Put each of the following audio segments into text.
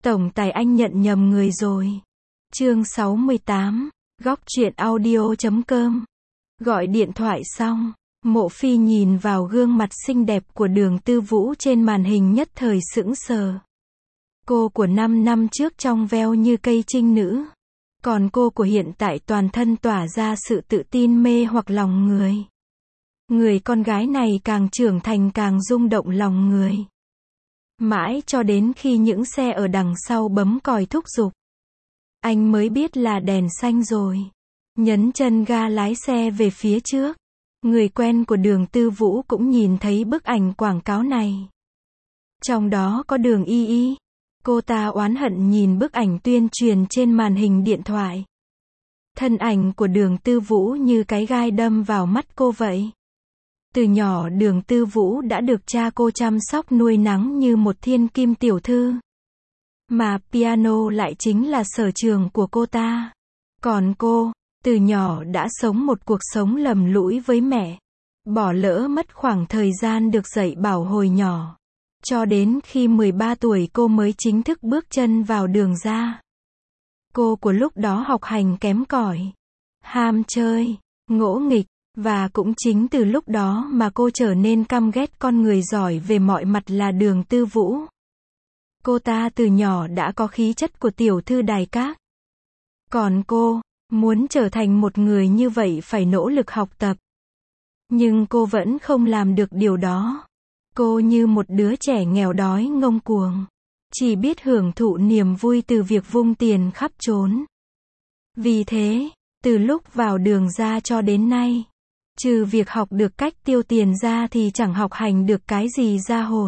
Tổng tài anh nhận nhầm người rồi. Chương 68, góc truyện audio.com. Gọi điện thoại xong, Mộ Phi nhìn vào gương mặt xinh đẹp của Đường Tư Vũ trên màn hình nhất thời sững sờ. Cô của 5 năm trước trong veo như cây trinh nữ. Còn cô của hiện tại toàn thân tỏa ra sự tự tin mê hoặc lòng người. Người con gái này càng trưởng thành càng rung động lòng người. Mãi cho đến khi những xe ở đằng sau bấm còi thúc giục. Anh mới biết là đèn xanh rồi. Nhấn chân ga lái xe về phía trước. Người quen của Đường Tư Vũ cũng nhìn thấy bức ảnh quảng cáo này. Trong đó có Đường Y Y. Cô ta oán hận nhìn bức ảnh tuyên truyền trên màn hình điện thoại. Thân ảnh của Đường Tư Vũ như cái gai đâm vào mắt cô vậy. Từ nhỏ Đường Tư Vũ đã được cha cô chăm sóc nuôi nắng như một thiên kim tiểu thư. Mà piano lại chính là sở trường của cô ta. Còn cô, từ nhỏ đã sống một cuộc sống lầm lũi với mẹ. Bỏ lỡ mất khoảng thời gian được dạy bảo hồi nhỏ. Cho đến khi 13 tuổi cô mới chính thức bước chân vào đường ra. Cô của lúc đó học hành kém cỏi, ham chơi, ngỗ nghịch. Và cũng chính từ lúc đó mà cô trở nên căm ghét con người giỏi về mọi mặt là Đường Tư Vũ. Cô ta từ nhỏ đã có khí chất của tiểu thư đài cát. Còn cô, muốn trở thành một người như vậy phải nỗ lực học tập. Nhưng cô vẫn không làm được điều đó. Cô như một đứa trẻ nghèo đói ngông cuồng. Chỉ biết hưởng thụ niềm vui từ việc vung tiền khắp trốn. Vì thế, từ lúc vào đường ra cho đến nay, trừ việc học được cách tiêu tiền ra thì chẳng học hành được cái gì ra hồn.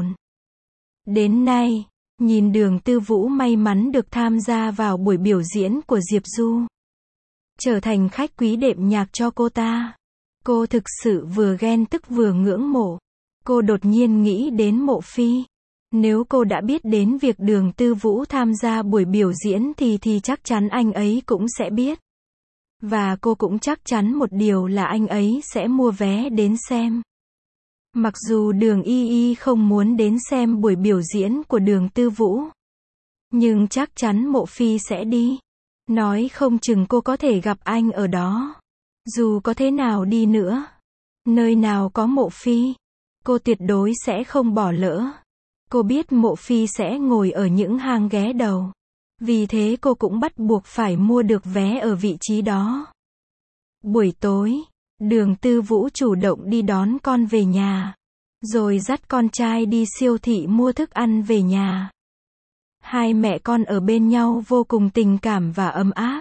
Đến nay, nhìn Đường Tư Vũ may mắn được tham gia vào buổi biểu diễn của Diệp Du. Trở thành khách quý đệm nhạc cho cô ta. Cô thực sự vừa ghen tức vừa ngưỡng mộ. Cô đột nhiên nghĩ đến Mộ Phi. Nếu cô đã biết đến việc Đường Tư Vũ tham gia buổi biểu diễn thì chắc chắn anh ấy cũng sẽ biết. Và cô cũng chắc chắn một điều là anh ấy sẽ mua vé đến xem. Mặc dù Đường Y Y không muốn đến xem buổi biểu diễn của Đường Tư Vũ. Nhưng chắc chắn Mộ Phi sẽ đi. Nói không chừng cô có thể gặp anh ở đó. Dù có thế nào đi nữa. Nơi nào có Mộ Phi, cô tuyệt đối sẽ không bỏ lỡ. Cô biết Mộ Phi sẽ ngồi ở những hàng ghế đầu. Vì thế cô cũng bắt buộc phải mua được vé ở vị trí đó. Buổi tối, Đường Tư Vũ chủ động đi đón con về nhà. Rồi dắt con trai đi siêu thị mua thức ăn về nhà. Hai mẹ con ở bên nhau vô cùng tình cảm và ấm áp.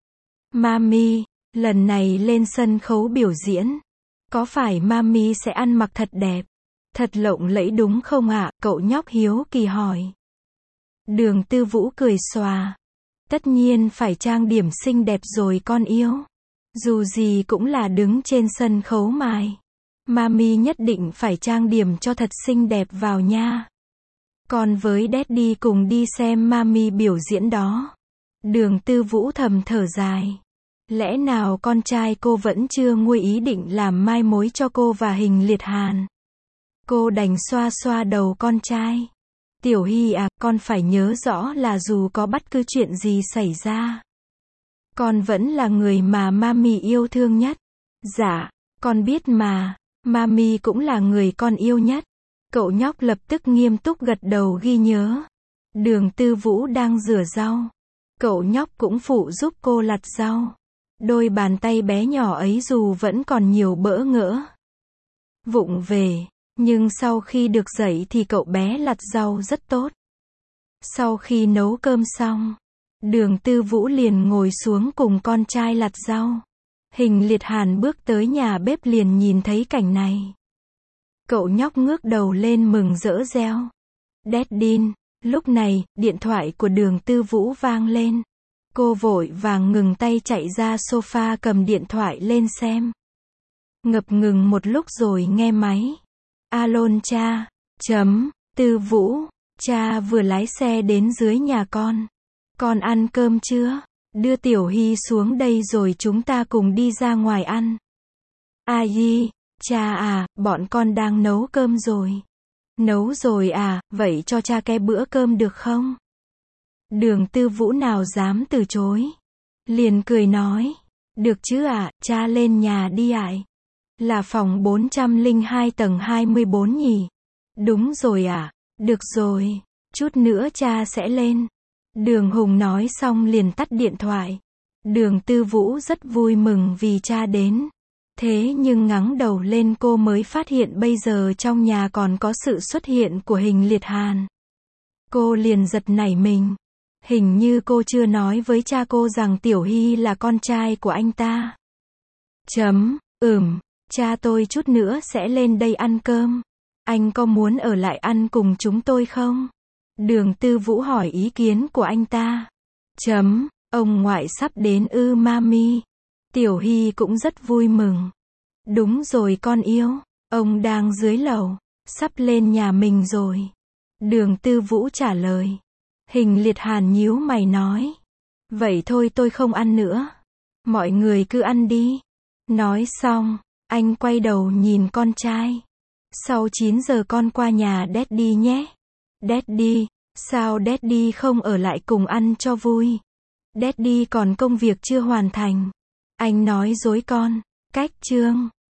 Mami, lần này lên sân khấu biểu diễn. Có phải Mami sẽ ăn mặc thật đẹp, thật lộng lẫy đúng không ạ? Cậu nhóc hiếu kỳ hỏi. Đường Tư Vũ cười xòa. Tất nhiên phải trang điểm xinh đẹp rồi con yêu. Dù gì cũng là đứng trên sân khấu mài. Mami nhất định phải trang điểm cho thật xinh đẹp vào nha. Còn với Daddy cùng đi xem Mami biểu diễn đó. Đường Tư Vũ thầm thở dài. Lẽ nào con trai cô vẫn chưa nguôi ý định làm mai mối cho cô và Hình Liệt Hàn? Cô đành xoa xoa đầu con trai. Tiểu Hy à, con phải nhớ rõ là dù có bất cứ chuyện gì xảy ra, con vẫn là người mà Mami yêu thương nhất. Dạ, con biết mà, Mami cũng là người con yêu nhất. Cậu nhóc lập tức nghiêm túc gật đầu ghi nhớ. Đường Tư Vũ đang rửa rau. Cậu nhóc cũng phụ giúp cô lặt rau. Đôi bàn tay bé nhỏ ấy dù vẫn còn nhiều bỡ ngỡ, vụng về, nhưng sau khi được dạy thì cậu bé lặt rau rất tốt. Sau khi nấu cơm xong, Đường Tư Vũ liền ngồi xuống cùng con trai lặt rau. Hình Liệt Hàn bước tới nhà bếp liền nhìn thấy cảnh này. Cậu nhóc ngước đầu lên mừng rỡ reo. Daddy, lúc này, điện thoại của Đường Tư Vũ vang lên. Cô vội vàng ngừng tay chạy ra sofa cầm điện thoại lên xem. Ngập ngừng một lúc rồi nghe máy. Alo cha, Tư Vũ, cha vừa lái xe đến dưới nhà con. Con ăn cơm chưa? Đưa Tiểu Hy xuống đây rồi chúng ta cùng đi ra ngoài ăn. Ai, cha à, bọn con đang nấu cơm rồi. Nấu rồi à, vậy cho cha cái bữa cơm được không? Đường Tư Vũ nào dám từ chối. Liền cười nói. Được chứ ạ, cha lên nhà đi ạ. Là phòng 402 tầng 24 nhỉ? Đúng rồi ạ. Được rồi. Chút nữa cha sẽ lên. Đường Hùng nói xong liền tắt điện thoại. Đường Tư Vũ rất vui mừng vì cha đến. Thế nhưng ngẩng đầu lên cô mới phát hiện bây giờ trong nhà còn có sự xuất hiện của Hình Liệt Hàn. Cô liền giật nảy mình. Hình như cô chưa nói với cha cô rằng Tiểu Hy là con trai của anh ta. Cha tôi chút nữa sẽ lên đây ăn cơm. Anh có muốn ở lại ăn cùng chúng tôi không? Đường Tư Vũ hỏi ý kiến của anh ta. Ông ngoại sắp đến ư mami. Tiểu Hy cũng rất vui mừng. Đúng rồi con yêu, ông đang dưới lầu, sắp lên nhà mình rồi. Đường Tư Vũ trả lời. Hình Liệt Hàn nhíu mày nói. Vậy thôi tôi không ăn nữa. Mọi người cứ ăn đi. Nói xong, anh quay đầu nhìn con trai. Sau 9 giờ con qua nhà Daddy nhé. Daddy, sao Daddy không ở lại cùng ăn cho vui? Daddy còn công việc chưa hoàn thành. Anh nói dối con. Cách chương